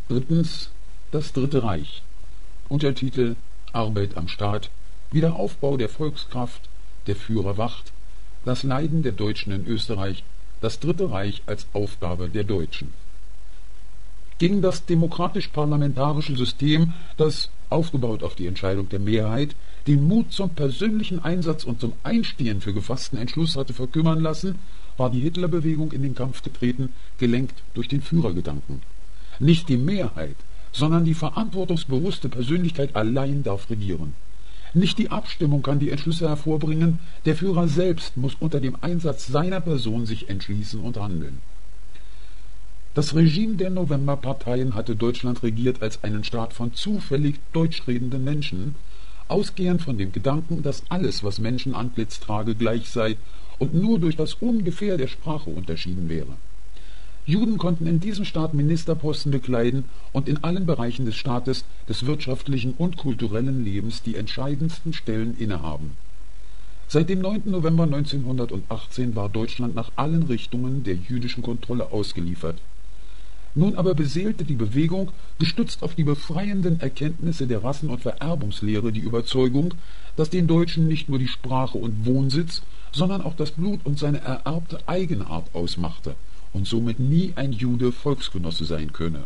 Drittens, das Dritte Reich. Untertitel: Arbeit am Staat, Wiederaufbau der Volkskraft, der Führer wacht, das Leiden der Deutschen in Österreich, das Dritte Reich als Aufgabe der Deutschen. Gegen das demokratisch-parlamentarische System, das, aufgebaut auf die Entscheidung der Mehrheit, den Mut zum persönlichen Einsatz und zum Einstehen für gefassten Entschluss hatte verkümmern lassen, war die Hitlerbewegung in den Kampf getreten, gelenkt durch den Führergedanken. Nicht die Mehrheit, sondern die verantwortungsbewusste Persönlichkeit allein darf regieren. Nicht die Abstimmung kann die Entschlüsse hervorbringen, der Führer selbst muss unter dem Einsatz seiner Person sich entschließen und handeln. Das Regime der Novemberparteien hatte Deutschland regiert als einen Staat von zufällig deutschredenden Menschen, ausgehend von dem Gedanken, dass alles, was Menschenantlitz trage, gleich sei und nur durch das Ungefähr der Sprache unterschieden wäre. Juden konnten in diesem Staat Ministerposten bekleiden und in allen Bereichen des Staates, des wirtschaftlichen und kulturellen Lebens die entscheidendsten Stellen innehaben. Seit dem 9. November 1918 war Deutschland nach allen Richtungen der jüdischen Kontrolle ausgeliefert. Nun aber beseelte die Bewegung, gestützt auf die befreienden Erkenntnisse der Rassen- und Vererbungslehre, die Überzeugung, dass den Deutschen nicht nur die Sprache und Wohnsitz, sondern auch das Blut und seine ererbte Eigenart ausmachte und somit nie ein Jude Volksgenosse sein könne.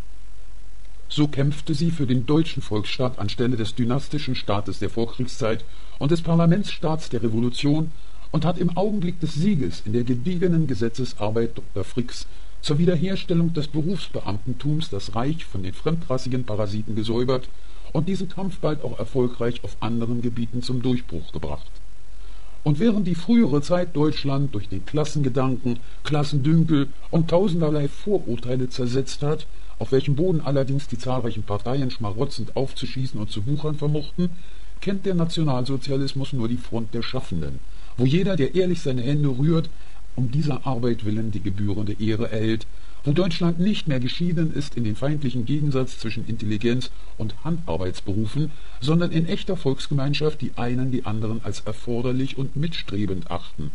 So kämpfte sie für den deutschen Volksstaat anstelle des dynastischen Staates der Vorkriegszeit und des Parlamentsstaats der Revolution und hat im Augenblick des Sieges in der gediegenen Gesetzesarbeit Dr. Fricks zur Wiederherstellung des Berufsbeamtentums das Reich von den fremdrassigen Parasiten gesäubert und diesen Kampf bald auch erfolgreich auf anderen Gebieten zum Durchbruch gebracht. Und während die frühere Zeit Deutschland durch den Klassengedanken, Klassendünkel und tausenderlei Vorurteile zersetzt hat, auf welchem Boden allerdings die zahlreichen Parteien schmarotzend aufzuschießen und zu wuchern vermochten, kennt der Nationalsozialismus nur die Front der Schaffenden, wo jeder, der ehrlich seine Hände rührt, um dieser Arbeit willen die gebührende Ehre erhält, wo Deutschland nicht mehr geschieden ist in den feindlichen Gegensatz zwischen Intelligenz und Handarbeitsberufen, sondern in echter Volksgemeinschaft die einen die anderen als erforderlich und mitstrebend achten.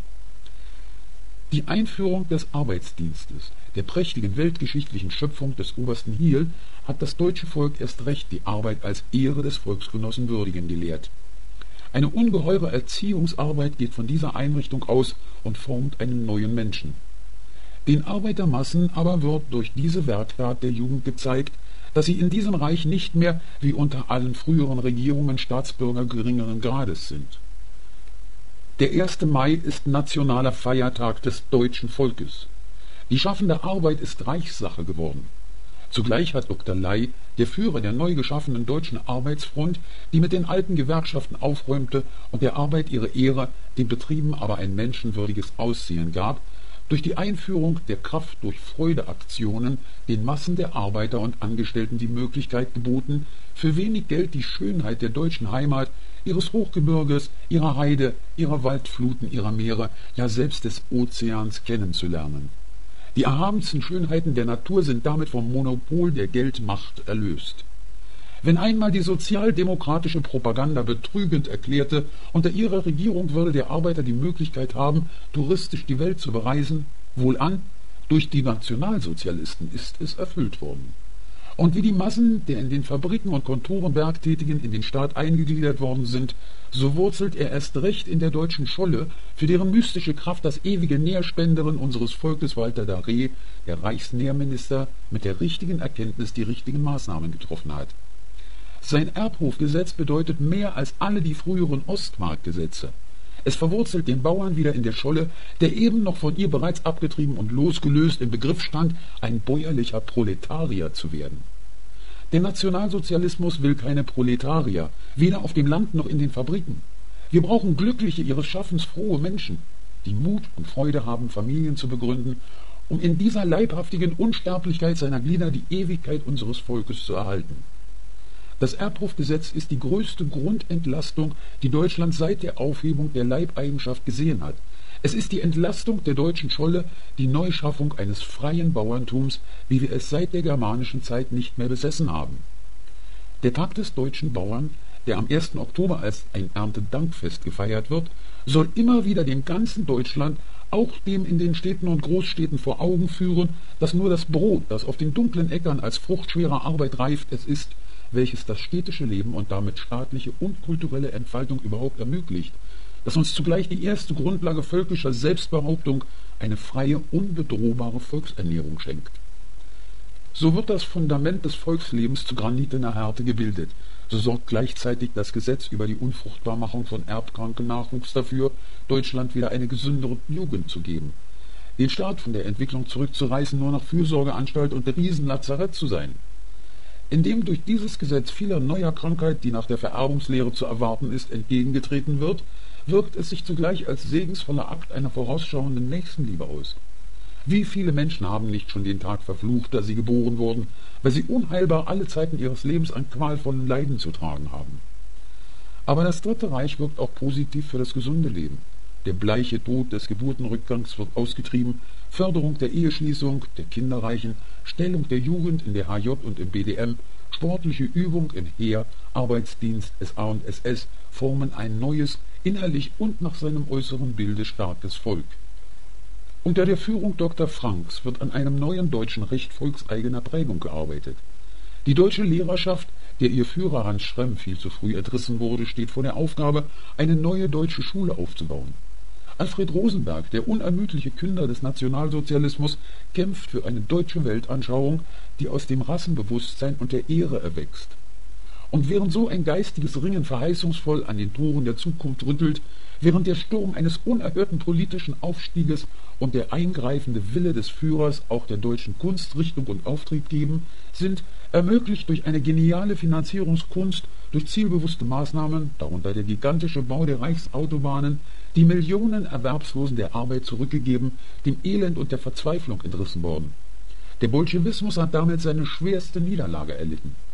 Die Einführung des Arbeitsdienstes, der prächtigen weltgeschichtlichen Schöpfung des obersten Hiel, hat das deutsche Volk erst recht die Arbeit als Ehre des Volksgenossen würdigen gelehrt. Eine ungeheure Erziehungsarbeit geht von dieser Einrichtung aus und formt einen neuen Menschen. Den Arbeitermassen aber wird durch diese Werktat der Jugend gezeigt, dass sie in diesem Reich nicht mehr, wie unter allen früheren Regierungen, Staatsbürger geringeren Grades sind. Der 1. Mai ist nationaler Feiertag des deutschen Volkes. Die schaffende Arbeit ist Reichssache geworden. Zugleich hat Dr. Ley, der Führer der neu geschaffenen Deutschen Arbeitsfront, die mit den alten Gewerkschaften aufräumte und der Arbeit ihre Ehre, den Betrieben aber ein menschenwürdiges Aussehen gab, durch die Einführung der Kraft durch Freude-Aktionen den Massen der Arbeiter und Angestellten die Möglichkeit geboten, für wenig Geld die Schönheit der deutschen Heimat, ihres Hochgebirges, ihrer Heide, ihrer Waldfluten, ihrer Meere, ja selbst des Ozeans kennenzulernen. Die erhabensten Schönheiten der Natur sind damit vom Monopol der Geldmacht erlöst. Wenn einmal die sozialdemokratische Propaganda betrügend erklärte, unter ihrer Regierung würde der Arbeiter die Möglichkeit haben, touristisch die Welt zu bereisen, wohlan, durch die Nationalsozialisten ist es erfüllt worden. Und wie die Massen der in den Fabriken und Kontoren Werktätigen in den Staat eingegliedert worden sind, so wurzelt er erst recht in der deutschen Scholle, für deren mystische Kraft das ewige Nährspenderin unseres Volkes Walter Darré, der Reichsnährminister, mit der richtigen Erkenntnis die richtigen Maßnahmen getroffen hat. Sein Erbhofgesetz bedeutet mehr als alle die früheren Ostmarkgesetze. Es verwurzelt den Bauern wieder in der Scholle, der eben noch von ihr bereits abgetrieben und losgelöst im Begriff stand, ein bäuerlicher Proletarier zu werden. Der Nationalsozialismus will keine Proletarier, weder auf dem Land noch in den Fabriken. Wir brauchen glückliche, ihres Schaffens frohe Menschen, die Mut und Freude haben, Familien zu begründen, um in dieser leibhaftigen Unsterblichkeit seiner Glieder die Ewigkeit unseres Volkes zu erhalten. Das Erbhofgesetz ist die größte Grundentlastung, die Deutschland seit der Aufhebung der Leibeigenschaft gesehen hat. Es ist die Entlastung der deutschen Scholle, die Neuschaffung eines freien Bauerntums, wie wir es seit der germanischen Zeit nicht mehr besessen haben. Der Tag des deutschen Bauern, der am 1. Oktober als ein Erntedankfest gefeiert wird, soll immer wieder dem ganzen Deutschland auch dem in den Städten und Großstädten vor Augen führen, dass nur das Brot, das auf den dunklen Äckern als fruchtschwere Arbeit reift, es ist, welches das städtische Leben und damit staatliche und kulturelle Entfaltung überhaupt ermöglicht, dass uns zugleich die erste Grundlage völkischer Selbstbehauptung eine freie, unbedrohbare Volksernährung schenkt. So wird das Fundament des Volkslebens zu granitener Härte gebildet. So sorgt gleichzeitig das Gesetz über die Unfruchtbarmachung von erbkrankem Nachwuchs dafür, Deutschland wieder eine gesündere Jugend zu geben. Den Staat von der Entwicklung zurückzureißen, nur noch Fürsorgeanstalt und Riesenlazarett zu sein. Indem durch dieses Gesetz vieler neuer Krankheit, die nach der Vererbungslehre zu erwarten ist, entgegengetreten wird, wirkt es sich zugleich als segensvoller Akt einer vorausschauenden Nächstenliebe aus. Wie viele Menschen haben nicht schon den Tag verflucht, da sie geboren wurden, weil sie unheilbar alle Zeiten ihres Lebens an qualvollen Leiden zu tragen haben. Aber das Dritte Reich wirkt auch positiv für das gesunde Leben. Der bleiche Tod des Geburtenrückgangs wird ausgetrieben, Förderung der Eheschließung, der Kinderreichen, Stellung der Jugend in der HJ und im BDM, sportliche Übung im Heer, Arbeitsdienst, SA und SS formen ein neues, innerlich und nach seinem äußeren Bilde starkes Volk. Unter der Führung Dr. Franks wird an einem neuen deutschen Recht volkseigener Prägung gearbeitet. Die deutsche Lehrerschaft, der ihr Führer Hans Schremm viel zu früh entrissen wurde, steht vor der Aufgabe, eine neue deutsche Schule aufzubauen. Alfred Rosenberg, der unermüdliche Künder des Nationalsozialismus, kämpft für eine deutsche Weltanschauung, die aus dem Rassenbewusstsein und der Ehre erwächst. Und während so ein geistiges Ringen verheißungsvoll an den Toren der Zukunft rüttelt, während der Sturm eines unerhörten politischen Aufstieges und der eingreifende Wille des Führers auch der deutschen Kunst Richtung und Auftrieb geben, sind, ermöglicht durch eine geniale Finanzierungskunst, durch zielbewusste Maßnahmen, darunter der gigantische Bau der Reichsautobahnen, die Millionen Erwerbslosen der Arbeit zurückgegeben, dem Elend und der Verzweiflung entrissen worden. Der Bolschewismus hat damit seine schwerste Niederlage erlitten.